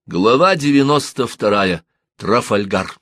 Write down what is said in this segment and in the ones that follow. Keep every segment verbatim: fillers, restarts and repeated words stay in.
Глава девяносто вторая. Трафальгар.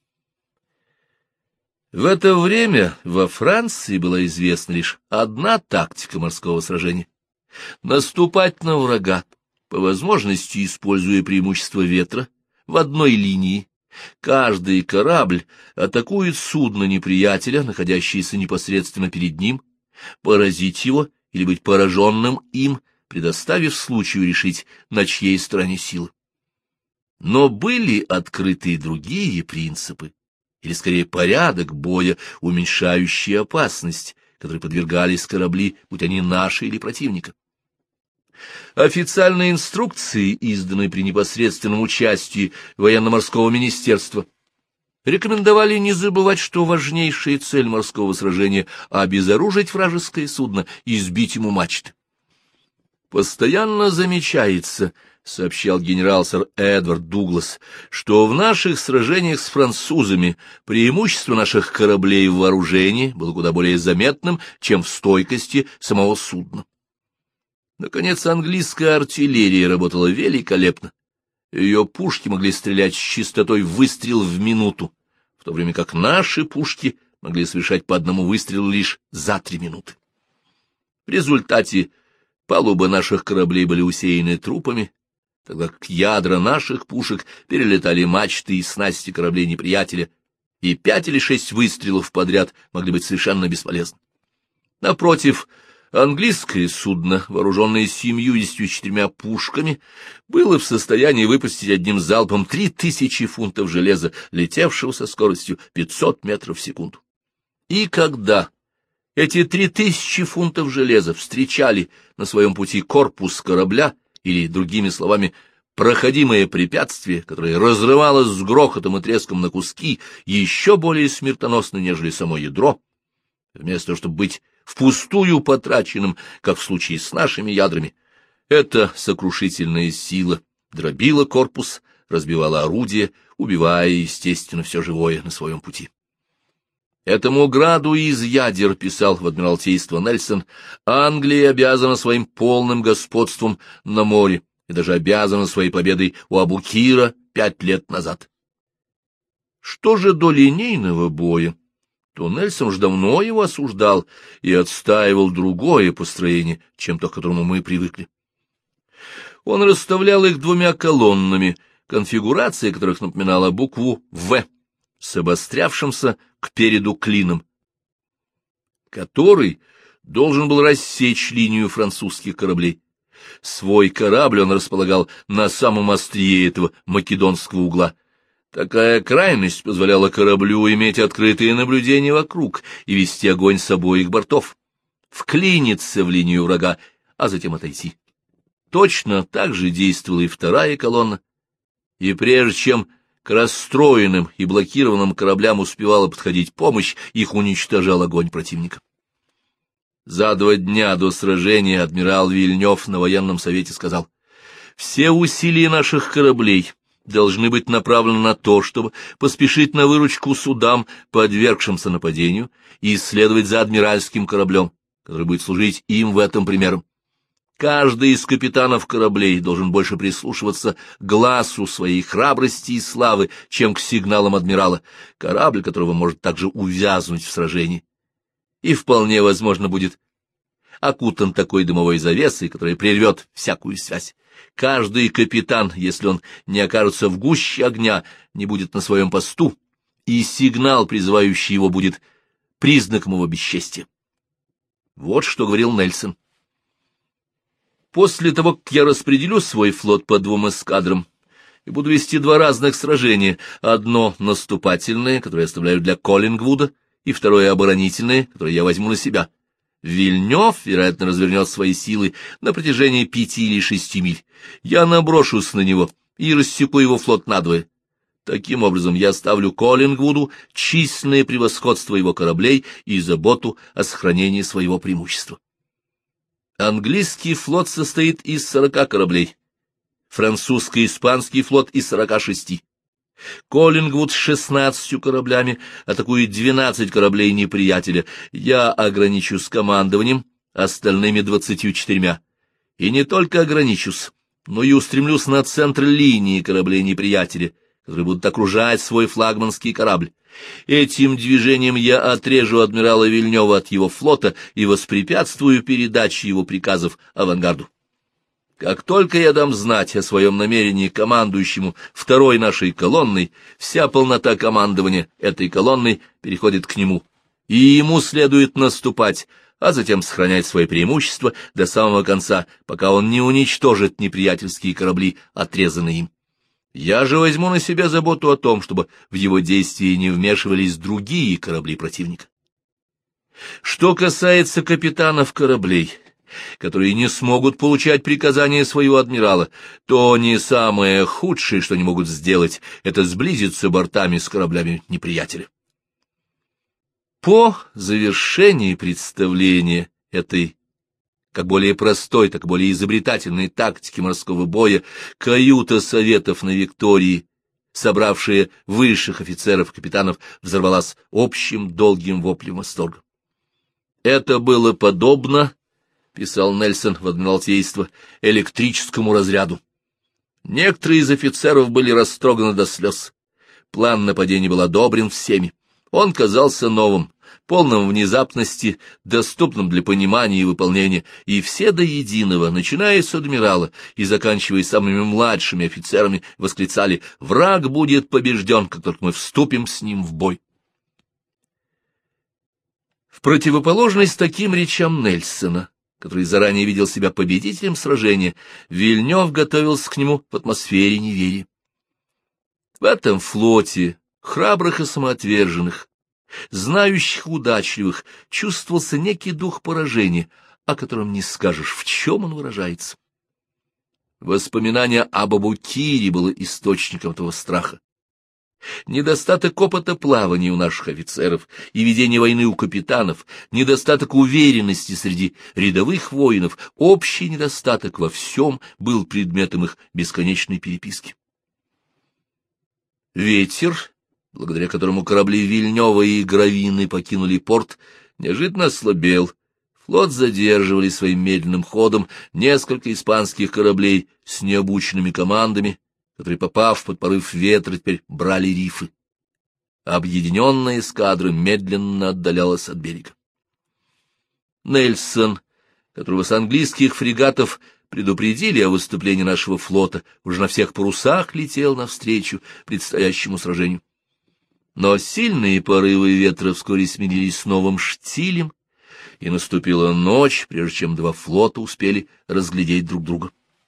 В это время во Франции была известна лишь одна тактика морского сражения — наступать на врага, по возможности используя преимущество ветра, в одной линии. Каждый корабль атакует судно неприятеля, находящееся непосредственно перед ним, поразить его или быть пораженным им, предоставив случаю решить, на чьей стороне силы. Но были открыты и другие принципы, или скорее порядок боя, уменьшающий опасность, которой подвергались корабли, будь они наши или противника. Официальные инструкции, изданные при непосредственном участии военно-морского министерства, рекомендовали не забывать, что важнейшая цель морского сражения — обезоружить вражеское судно и сбить ему мачты. «Постоянно замечается, — сообщал генерал сэр Эдвард Дуглас, — что в наших сражениях с французами преимущество наших кораблей в вооружении было куда более заметным, чем в стойкости самого судна. Наконец, английская артиллерия работала великолепно. Ее пушки могли стрелять с частотой выстрел в минуту, в то время как наши пушки могли совершать по одному выстрелу лишь за три минуты. В результате палубы наших кораблей были усеяны трупами, тогда как ядра наших пушек перелетали мачты и снасти кораблей неприятеля, и пять или шесть выстрелов подряд могли быть совершенно бесполезны. Напротив, английское судно, вооруженное семьюдесятью четырьмя пушками, было в состоянии выпустить одним залпом три тысячи фунтов железа, летевшего со скоростью пятьсот метров в секунду. И когда эти три тысячи фунтов железа встречали на своем пути корпус корабля, или, другими словами, проходимое препятствие, которое разрывалось с грохотом и треском на куски, еще более смертоносно, нежели само ядро, вместо того, чтобы быть впустую потраченным, как в случае с нашими ядрами, эта сокрушительная сила дробила корпус, разбивала орудие, убивая, естественно, все живое на своем пути. Этому граду из ядер, писал в Адмиралтейство Нельсон, Англия обязана своим полным господством на море и даже обязана своей победой у Абукира пять лет назад. Что же до линейного боя, то Нельсон уж давно его осуждал и отстаивал другое построение, чем то, к которому мы привыкли. Он расставлял их двумя колоннами, конфигурация которых напоминала букву «В», с обострявшимся кпереду клином, который должен был рассечь линию французских кораблей. Свой корабль он располагал на самом острие этого македонского угла. Такая крайность позволяла кораблю иметь открытые наблюдения вокруг и вести огонь с обоих бортов, вклиниться в линию врага, а затем отойти. Точно так же действовала и вторая колонна, и прежде чем к расстроенным и блокированным кораблям успевала подходить помощь, их уничтожал огонь противника. За два дня до сражения адмирал Вильнёв на военном совете сказал: «Все усилия наших кораблей должны быть направлены на то, чтобы поспешить на выручку судам, подвергшимся нападению, и следовать за адмиральским кораблем, который будет служить им в этом примером. Каждый из капитанов кораблей должен больше прислушиваться к глазу своей храбрости и славы, чем к сигналам адмирала, корабль которого может также увязнуть в сражении. И вполне возможно будет окутан такой дымовой завесой, которая прервет всякую связь. Каждый капитан, если он не окажется в гуще огня, не будет на своем посту, и сигнал, призывающий его, будет признаком его бесчестия». Вот что говорил Нельсон. После того, как я распределю свой флот по двум эскадрам и буду вести два разных сражения, одно наступательное, которое я оставляю для Коллингвуда, и второе оборонительное, которое я возьму на себя, Вильнёв, вероятно, развернет свои силы на протяжении пяти или шести миль. Я наброшусь на него и рассеку его флот надвое. Таким образом, я оставлю Коллингвуду численное превосходство его кораблей и заботу о сохранении своего преимущества. Английский флот состоит из сорока кораблей, французско-испанский флот из сорока шести. Коллингвуд с шестнадцатью кораблями атакует двенадцать кораблей неприятеля. Я ограничусь командованием остальными двадцатью четырьмя. И не только ограничусь, но и устремлюсь на центр линии кораблей неприятеля, которые будут окружать свой флагманский корабль. Этим движением я отрежу адмирала Вильнёва от его флота и воспрепятствую передаче его приказов авангарду. Как только я дам знать о своем намерении командующему второй нашей колонной, вся полнота командования этой колонной переходит к нему, и ему следует наступать, а затем сохранять свои преимущества до самого конца, пока он не уничтожит неприятельские корабли, отрезанные им. Я же возьму на себя заботу о том, чтобы в его действия не вмешивались другие корабли противника. Что касается капитанов кораблей, которые не смогут получать приказания своего адмирала, то не самое худшее, что они могут сделать, это сблизиться бортами с кораблями неприятеля. По завершении представления этой как более простой, так и более изобретательной тактики морского боя, каюта Советов на Виктории, собравшая высших офицеров и капитанов, взорвалась общим долгим воплем восторга. «Это было подобно, — писал Нельсон в Адмиралтейство, — электрическому разряду. Некоторые из офицеров были растроганы до слез. План нападения был одобрен всеми. Он казался новым, полным внезапности, доступным для понимания и выполнения, и все до единого, начиная с адмирала и заканчивая самыми младшими офицерами, восклицали: «Враг будет побежден, как только мы вступим с ним в бой». В противоположность таким речам Нельсона, который заранее видел себя победителем сражения, Вильнёв готовился к нему в атмосфере неверия. В этом флоте храбрых и самоотверженных, знающих и удачливых, чувствовался некий дух поражения, о котором не скажешь, в чем он выражается. Воспоминание об Абу-Кире было источником этого страха. Недостаток опыта плавания у наших офицеров и ведения войны у капитанов, недостаток уверенности среди рядовых воинов, общий недостаток во всем был предметом их бесконечной переписки. Ветер, благодаря которому корабли Вильнёва и Гравины покинули порт, неожиданно ослабел. Флот задерживали своим медленным ходом несколько испанских кораблей с необученными командами, которые, попав под порыв ветра, теперь брали рифы. Объединенная эскадра медленно отдалялась от берега. Нельсон, которого с английских фрегатов предупредили о выступлении нашего флота, уже на всех парусах летел навстречу предстоящему сражению. Но сильные порывы ветра вскоре сменились новым штилем, и наступила ночь, прежде чем два флота успели разглядеть друг друга.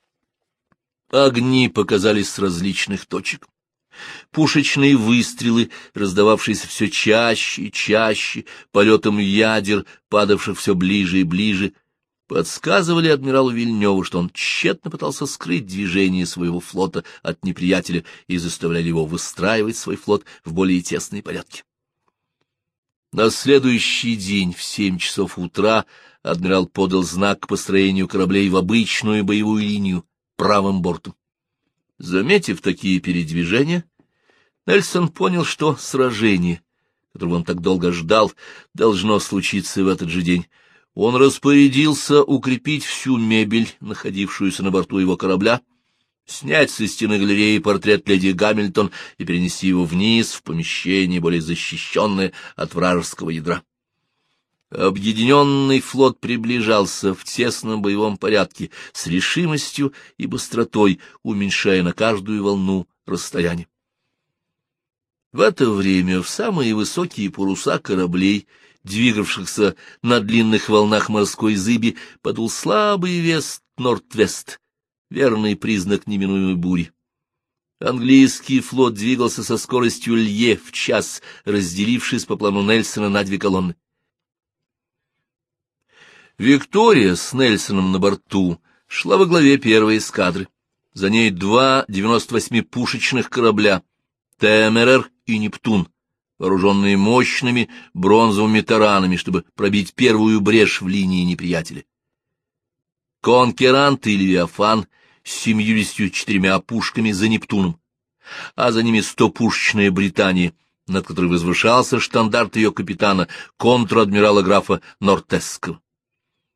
Огни показались с различных точек. Пушечные выстрелы, раздававшиеся все чаще и чаще, полетом ядер, падавших все ближе и ближе, подсказывали адмиралу Вильнёву, что он тщетно пытался скрыть движение своего флота от неприятеля и заставляли его выстраивать свой флот в более тесные порядки. На следующий день в семь часов утра адмирал подал знак к построению кораблей в обычную боевую линию правым бортом. Заметив такие передвижения, Нельсон понял, что сражение, которого он так долго ждал, должно случиться в этот же день. Он распорядился укрепить всю мебель, находившуюся на борту его корабля, снять со стены галереи портрет леди Гамильтон и перенести его вниз в помещение, более защищенное от вражеского ядра. Объединенный флот приближался в тесном боевом порядке с решимостью и быстротой, уменьшая на каждую волну расстояние. В это время в самые высокие паруса кораблей, двигавшихся на длинных волнах морской зыби, подул слабый вест-норд-вест, верный признак неминуемой бури. Английский флот двигался со скоростью лье в час, разделившись по плану Нельсона на две колонны. Виктория с Нельсоном на борту шла во главе первой эскадры. За ней два девяносто восьмипушечных корабля «Темерер» и «Нептун», вооруженные мощными бронзовыми таранами, чтобы пробить первую брешь в линии неприятеля. «Конкерант» и «Левиафан» с семьюдесятью четырьмя пушками за «Нептуном», а за ними стопушечная «Британия», над которой возвышался штандарт ее капитана, контр-адмирала графа Нортесского.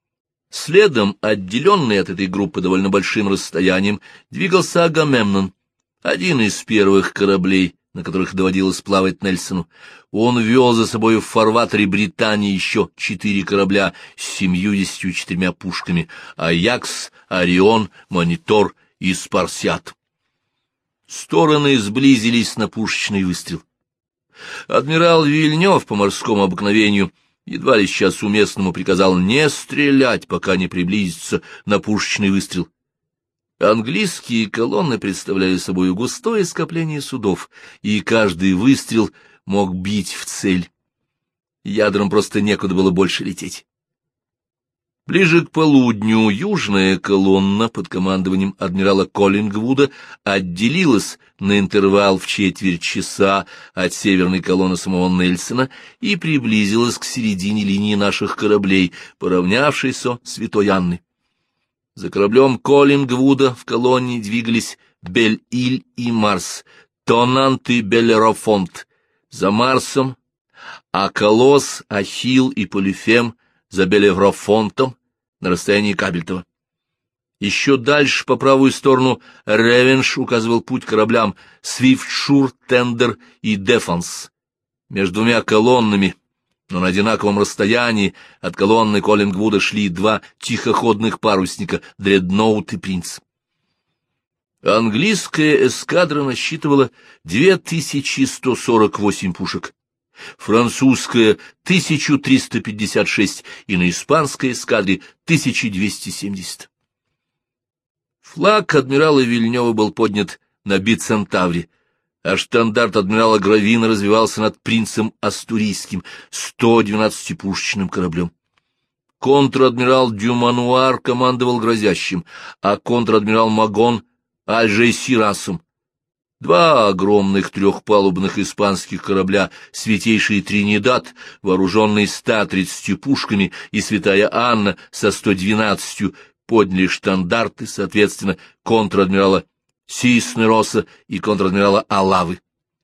Следом, отделенный от этой группы довольно большим расстоянием, двигался Агамемнон, один из первых кораблей, на которых доводилось плавать Нельсону. Он вел за собой в фарватере Британии еще четыре корабля с семьюдесятью четырьмя пушками — «Аякс», «Орион», «Монитор» и «Спарсиат». Стороны сблизились на пушечный выстрел. Адмирал Вильнёв по морскому обыкновению едва ли сейчас уместному приказал не стрелять, пока не приблизится на пушечный выстрел. Английские колонны представляли собой густое скопление судов, и каждый выстрел мог бить в цель. Ядрам просто некуда было больше лететь. Ближе к полудню южная колонна под командованием адмирала Коллингвуда отделилась на интервал в четверть часа от северной колонны самого Нельсона и приблизилась к середине линии наших кораблей, поравнявшись со Святой Анной. За кораблем Коллингвуда в колонне двигались Бель-Иль и Марс, Тонант и Белерофонт. За Марсом Аколос, Ахилл и Полифем за Белерофонтом на расстоянии Кабельтова. Еще дальше, по правую сторону, Ревенш указывал путь кораблям Свифтшур, Тендер и Дефанс. Между двумя колоннами, но на одинаковом расстоянии, от колонны Коллингвуда шли два тихоходных парусника Дредноут и Принц. Английская эскадра насчитывала две тысячи сто сорок восемь пушек, французская — тысячу триста пятьдесят шесть и на испанской эскадре — тысяча двести семьдесят. Флаг адмирала Вильнёва был поднят на Бицентавре, а штандарт адмирала Гравина развивался над Принцем Астурийским, сто двенадцатипушечным кораблем. Контр-адмирал Дюмануар командовал Грозящим, а контр-адмирал Магон — Альжесирасом. Два огромных трехпалубных испанских корабля «Святейший Тринидад», вооруженный ста тридцатью пушками, и «Святая Анна» со ста двенадцатью, подняли штандарты, соответственно, контр-адмирала Сиснероса и контр-адмирала Алавы.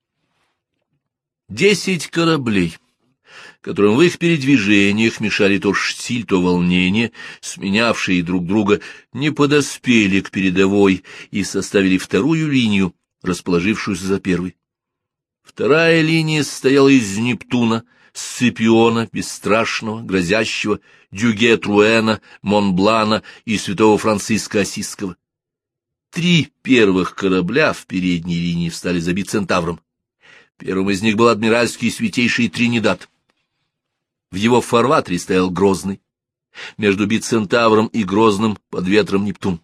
Десять кораблей, которым в их передвижениях мешали то штиль, то волнение, сменявшие друг друга, не подоспели к передовой и составили вторую линию, расположившуюся за первой. Вторая линия состояла из Нептуна, Сципиона, Бесстрашного, Грозящего, Дюге-Труэна, Монблана и святого Франциска Осиского. Три первых корабля в передней линии встали за Бицентавром. Первым из них был адмиральский Святейший Тринидад. В его фарватере стоял Грозный. Между Бицентавром и Грозным под ветром Нептун.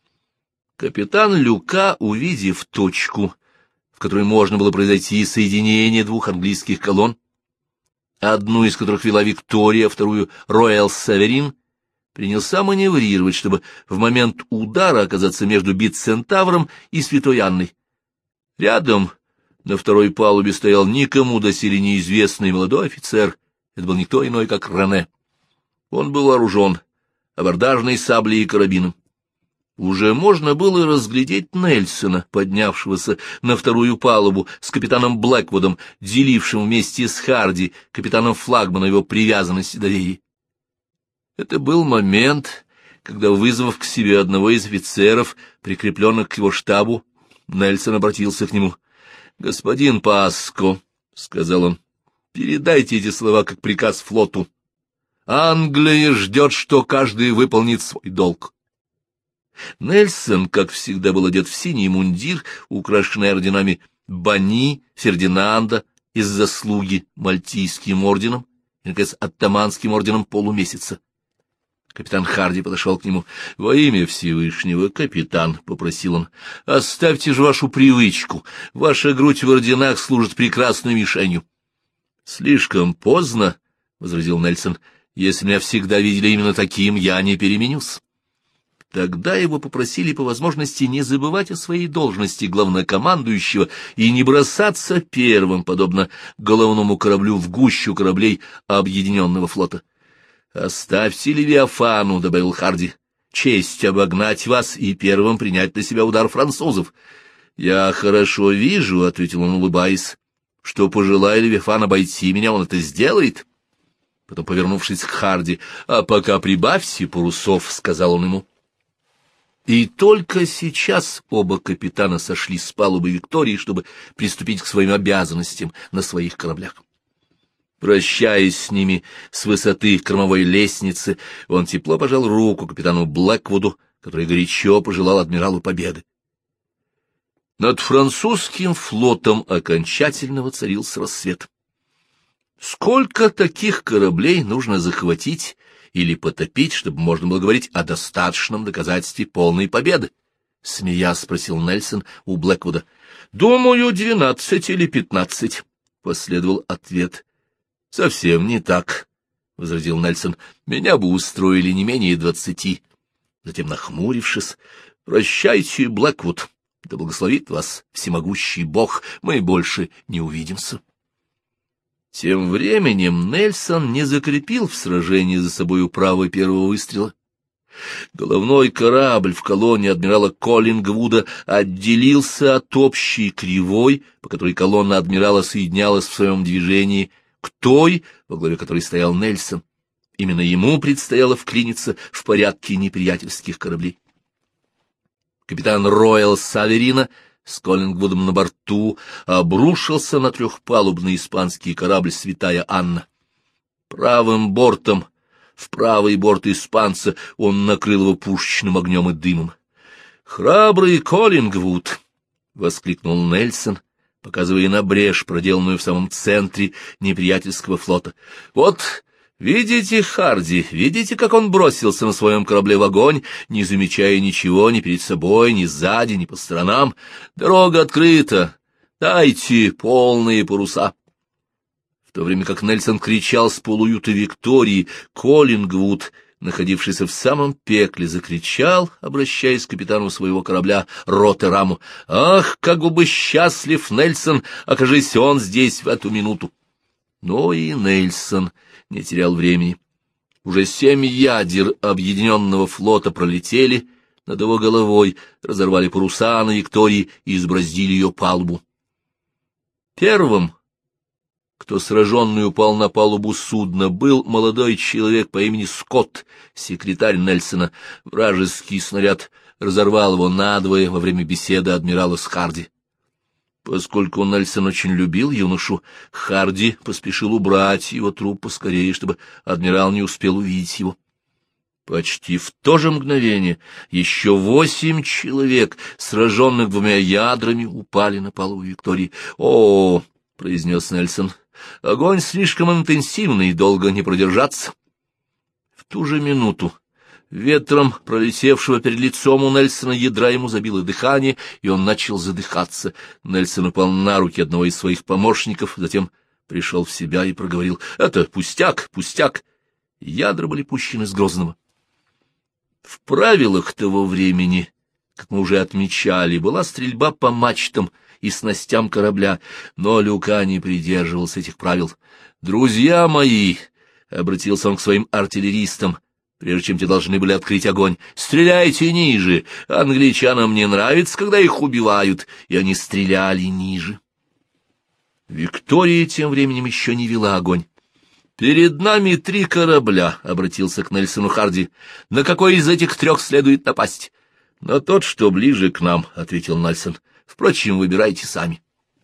Капитан Люка, увидев точку, в которой можно было произойти соединение двух английских колонн, одну из которых вела Виктория, вторую — Роял Северин, принялся маневрировать, чтобы в момент удара оказаться между Бицентавром и Святой Анной. Рядом на второй палубе стоял никому доселе неизвестный молодой офицер. Это был никто иной, как Рене. Он был вооружен абордажной саблей и карабином. Уже можно было разглядеть Нельсона, поднявшегося на вторую палубу с капитаном Блэквудом, делившим вместе с Харди, капитаном флагмана, его привязанности до реи. Это был момент, когда, вызвав к себе одного из офицеров, прикрепленных к его штабу, Нельсон обратился к нему. — Господин Паско, — сказал он, — передайте эти слова как приказ флоту. Англия ждет, что каждый выполнит свой долг. Нельсон, как всегда, был одет в синий мундир, украшенный орденами Бани, Фердинанда, из заслуги Мальтийским орденом и, наконец, Оттоманским орденом Полумесяца. Капитан Харди подошел к нему. — Во имя Всевышнего, капитан, — попросил он, — оставьте же вашу привычку. Ваша грудь в орденах служит прекрасной мишенью. — Слишком поздно, — возразил Нельсон. — Если меня всегда видели именно таким, я не переменюсь. Тогда его попросили по возможности не забывать о своей должности главнокомандующего и не бросаться первым, подобно головному кораблю, в гущу кораблей Объединенного флота. — Оставьте Левиафану, — добавил Харди, — честь обогнать вас и первым принять на себя удар французов. — Я хорошо вижу, — ответил он, улыбаясь, — что, пожелая Левиафан обойти меня, он это сделает. — Потом, повернувшись к Харди, «А пока прибавьте парусов», — сказал он ему. И только сейчас оба капитана сошли с палубы Виктории, чтобы приступить к своим обязанностям на своих кораблях. Прощаясь с ними с высоты кормовой лестницы, он тепло пожал руку капитану Блэквуду, который горячо пожелал адмиралу победы. Над французским флотом окончательно воцарился рассвет. Сколько таких кораблей нужно захватить или потопить, чтобы можно было говорить о достаточном доказательстве полной победы? — смеясь спросил Нельсон у Блэквуда. — Думаю, двенадцать или пятнадцать, — последовал ответ. — Совсем не так, — возразил Нельсон. — Меня бы устроили не менее двадцати. Затем, нахмурившись, — Прощайте, Блэквуд, да благословит вас всемогущий Бог, мы больше не увидимся. Тем временем Нельсон не закрепил в сражении за собою право первого выстрела. Головной корабль в колонне адмирала Коллингвуда отделился от общей кривой, по которой колонна адмирала соединялась в своем движении, к той, во главе которой стоял Нельсон. Именно ему предстояло вклиниться в порядке неприятельских кораблей. Капитан Роял Саверина с Коллингвудом на борту обрушился на трехпалубный испанский корабль «Святая Анна». Правым бортом, в правый борт испанца, он накрыл его пушечным огнем и дымом. «Храбрый Коллингвуд!» — воскликнул Нельсон, показывая на брешь, проделанную в самом центре неприятельского флота. «Вот... Видите, Харди, видите, как он бросился на своем корабле в огонь, не замечая ничего ни перед собой, ни сзади, ни по сторонам? Дорога открыта, дайте полные паруса». В то время как Нельсон кричал с полуюта Виктории, Коллингвуд, находившийся в самом пекле, закричал, обращаясь к капитану своего корабля Роттераму: «Ах, как бы счастлив Нельсон, окажись он здесь в эту минуту!» Но и Нельсон не терял времени. Уже семь ядер объединенного флота пролетели над его головой, разорвали паруса на Виктории и избороздили ее палубу. Первым, кто сраженный упал на палубу судна, был молодой человек по имени Скотт, секретарь Нельсона. Вражеский снаряд разорвал его надвое во время беседы адмирала с Харди. Поскольку Нельсон очень любил юношу, Харди поспешил убрать его труп поскорее, чтобы адмирал не успел увидеть его. Почти в то же мгновение еще восемь человек, сраженных двумя ядрами, упали на палубу Виктории. «О, — произнес Нельсон, — огонь слишком интенсивный, и долго не продержаться». В ту же минуту ветром, пролетевшего перед лицом у Нельсона, ядра ему забило дыхание, и он начал задыхаться. Нельсон упал на руки одного из своих помощников, затем пришел в себя и проговорил: «Это пустяк, пустяк». Ядра были пущены с Грозного. В правилах того времени, как мы уже отмечали, была стрельба по мачтам и снастям корабля, но Люка не придерживался этих правил. «Друзья мои», — обратился он к своим артиллеристам, прежде чем те должны были открыть огонь, — «стреляйте ниже, англичанам не нравится, когда их убивают», и они стреляли ниже. Виктория тем временем еще не вела огонь. «Перед нами три корабля», — обратился к Нельсону Харди. «На какой из этих трех следует напасть?» «На тот, что ближе к нам», — ответил Нельсон. «Впрочем, выбирайте сами».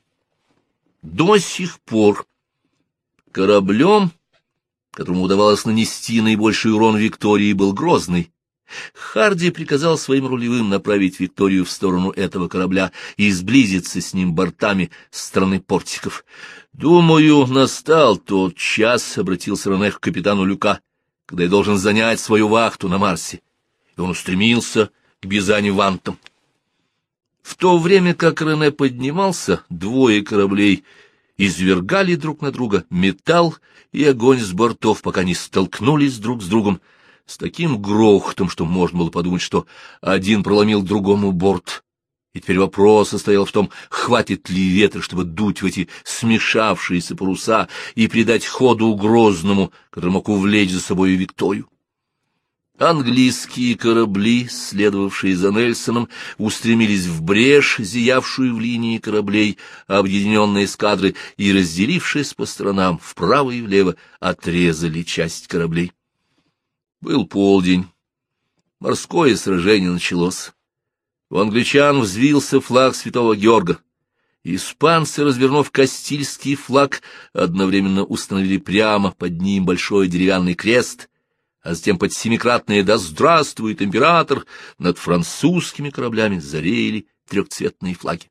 До сих пор кораблем, которому удавалось нанести наибольший урон Виктории, был Грозный. Харди приказал своим рулевым направить Викторию в сторону этого корабля и сблизиться с ним бортами с стороны портиков. «Думаю, настал тот час», — обратился Рене к капитану Люка, — «когда я должен занять свою вахту на Марсе». И он устремился к Бизань-Вантам. В то время как Рене поднимался, двое кораблей извергали друг на друга металл и огонь с бортов, пока не столкнулись друг с другом с таким грохотом, что можно было подумать, что один проломил другому борт. И теперь вопрос состоял в том, хватит ли ветра, чтобы дуть в эти смешавшиеся паруса и придать ходу Грозному, который мог увлечь за собой Викторию. Английские корабли, следовавшие за Нельсоном, устремились в брешь, зиявшую в линии кораблей объединенной эскадры, и, разделившись по сторонам вправо и влево, отрезали часть кораблей. Был полдень. Морское сражение началось. У англичан взвился флаг святого Георга. Испанцы, развернув Кастильский флаг, одновременно установили прямо под ним большой деревянный крест, а затем под семикратное «Да здравствует император» над французскими кораблями зареяли трехцветные флаги.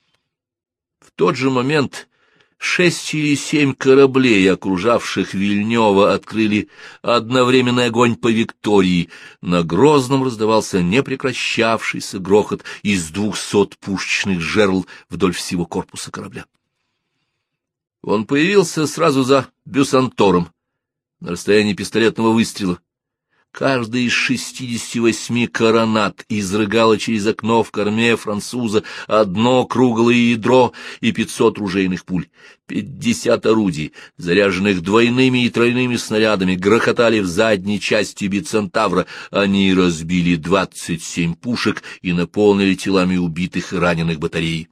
В тот же момент шесть или семь кораблей, окружавших Вильнёва, открыли одновременный огонь по Виктории. На Грозном раздавался непрекращавшийся грохот из двухсот пушечных жерл вдоль всего корпуса корабля. Он появился сразу за Бюсантором, на расстоянии пистолетного выстрела. Каждая из шестидесяти восьми коронат изрыгала через окно в корме француза одно круглое ядро и пятьсот ружейных пуль. Пятьдесят орудий, заряженных двойными и тройными снарядами, грохотали в задней части Бицентавра. Они разбили двадцать семь пушек и наполнили телами убитых и раненых батареи.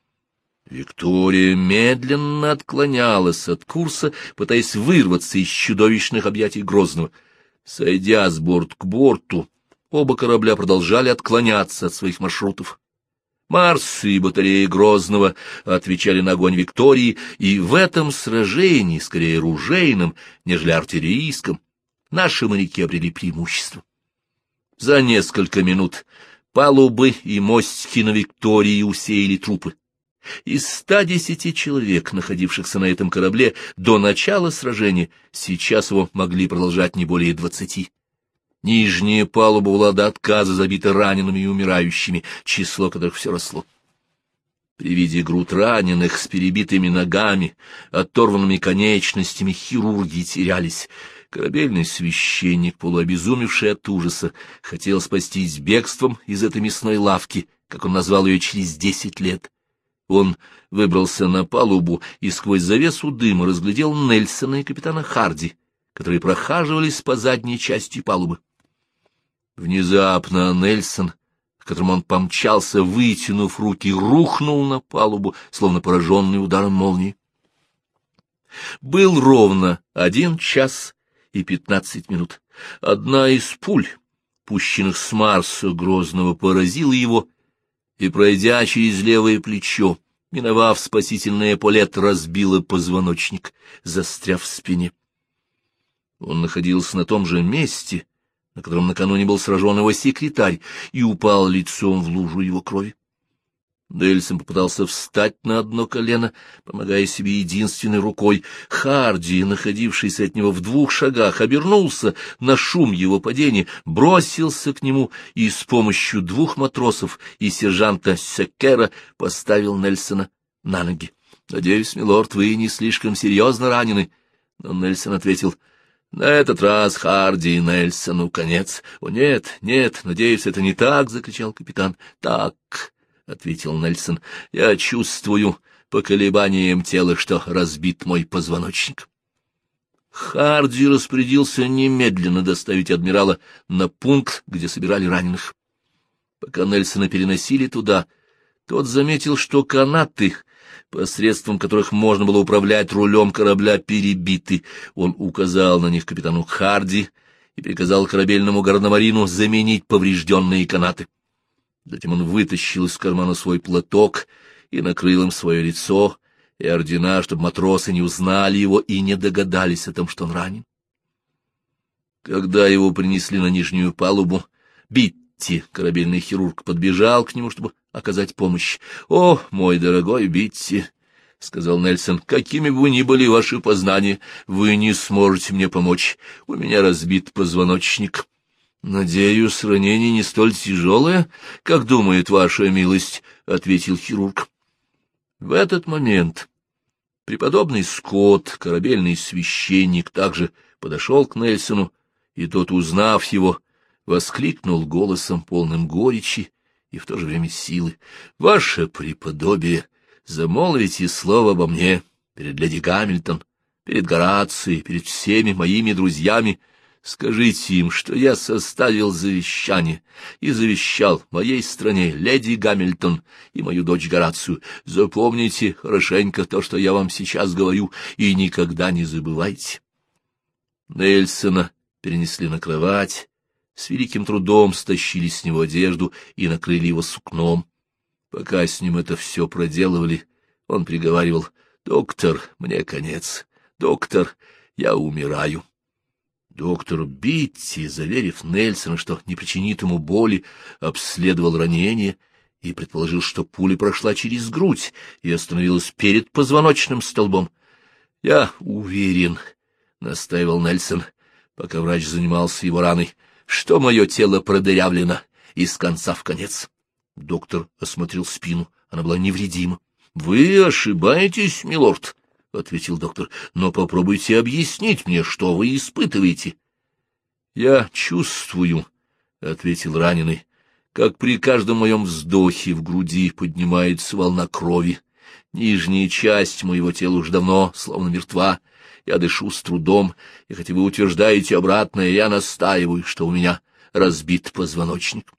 Виктория медленно отклонялась от курса, пытаясь вырваться из чудовищных объятий Грозного. Сойдя с борт к борту, оба корабля продолжали отклоняться от своих маршрутов. Марсы и батареи Грозного отвечали на огонь Виктории, и в этом сражении, скорее ружейном, нежели артиллерийском, наши моряки обрели преимущество. За несколько минут палубы и мостики на Виктории усеяли трупы. Из ста десяти человек, находившихся на этом корабле до начала сражения, сейчас его могли продолжать не более двадцати. Нижняя палуба была до отказа забита ранеными и умирающими, число которых все росло. При виде груд раненых с перебитыми ногами, оторванными конечностями, хирурги терялись. Корабельный священник, полуобезумевший от ужаса, хотел спастись бегством из этой мясной лавки, как он назвал ее, через десять лет. Он выбрался на палубу и сквозь завесу дыма разглядел Нельсона и капитана Харди, которые прохаживались по задней части палубы. Внезапно Нельсон, к которому он помчался, вытянув руки, рухнул на палубу, словно пораженный ударом молнии. Был ровно один час и пятнадцать минут. Одна из пуль, пущенных с Марса Грозного, поразила его, и, пройдя через левое плечо, миновав спасительное эполет, разбила позвоночник, застряв в спине. Он находился на том же месте, на котором накануне был сражен его секретарь, и упал лицом в лужу его крови. Нельсон попытался встать на одно колено, помогая себе единственной рукой. Харди, находившийся от него в двух шагах, обернулся на шум его падения, бросился к нему и с помощью двух матросов и сержанта Секкера поставил Нельсона на ноги. — Надеюсь, милорд, вы не слишком серьезно ранены. Но Нельсон ответил: — На этот раз Харди и Нельсону конец. — О, нет, нет, надеюсь, это не так, — закричал капитан. — Так... — ответил Нельсон, — я чувствую по колебаниям тела, что разбит мой позвоночник. Харди распорядился немедленно доставить адмирала на пункт, где собирали раненых. Пока Нельсона переносили туда, тот заметил, что канаты, посредством которых можно было управлять рулем корабля, перебиты. Он указал на них капитану Харди и приказал корабельному гардемарину заменить поврежденные канаты. Затем он вытащил из кармана свой платок и накрыл им свое лицо и ордена, чтобы матросы не узнали его и не догадались о том, что он ранен. Когда его принесли на нижнюю палубу, Битти, корабельный хирург, подбежал к нему, чтобы оказать помощь. — О, мой дорогой Битти, — сказал Нельсон, — какими бы ни были ваши познания, вы не сможете мне помочь. У меня разбит позвоночник. — Надеюсь, ранение не столь тяжелое, как думает ваша милость, — ответил хирург. В этот момент преподобный Скотт, корабельный священник, также подошел к Нельсону, и тот, узнав его, воскликнул голосом, полным горечи и в то же время силы: — Ваше преподобие, замолвите слово обо мне перед леди Гамильтон, перед Горацией, перед всеми моими друзьями. Скажите им, что я составил завещание и завещал моей стране леди Гамильтон и мою дочь Горацию. Запомните хорошенько то, что я вам сейчас говорю, и никогда не забывайте. Нельсона перенесли на кровать, с великим трудом стащили с него одежду и накрыли его сукном. Пока с ним это все проделывали, он приговаривал: «Доктор, мне конец. Доктор, я умираю». Доктор Битти, заверив Нельсона, что не причинит ему боли, обследовал ранение и предположил, что пуля прошла через грудь и остановилась перед позвоночным столбом. — Я уверен, — настаивал Нельсон, пока врач занимался его раной, — что мое тело продырявлено из конца в конец. Доктор осмотрел спину, она была невредима. — Вы ошибаетесь, милорд, — ответил доктор, — но попробуйте объяснить мне, что вы испытываете. — Я чувствую, — ответил раненый, — как при каждом моем вздохе в груди поднимается волна крови. Нижняя часть моего тела уж давно словно мертва. Я дышу с трудом, и хотя вы утверждаете обратное, я настаиваю, что у меня разбит позвоночник.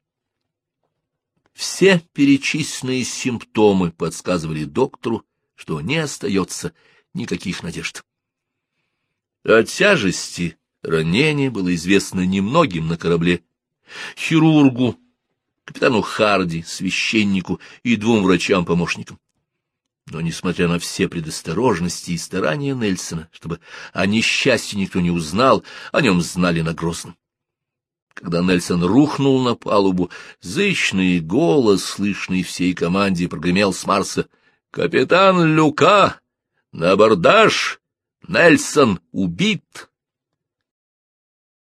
Все перечисленные симптомы подсказывали доктору, что не остается никаких надежд. О тяжести ранения было известно немногим на корабле. Хирургу, капитану Харди, священнику и двум врачам-помощникам. Но, несмотря на все предосторожности и старания Нельсона, чтобы о несчастье никто не узнал, о нем знали на Грозном. Когда Нельсон рухнул на палубу, зычный голос, слышный всей команде, прогремел с Марса: «Капитан Люка! На абордаж! Нельсон убит!»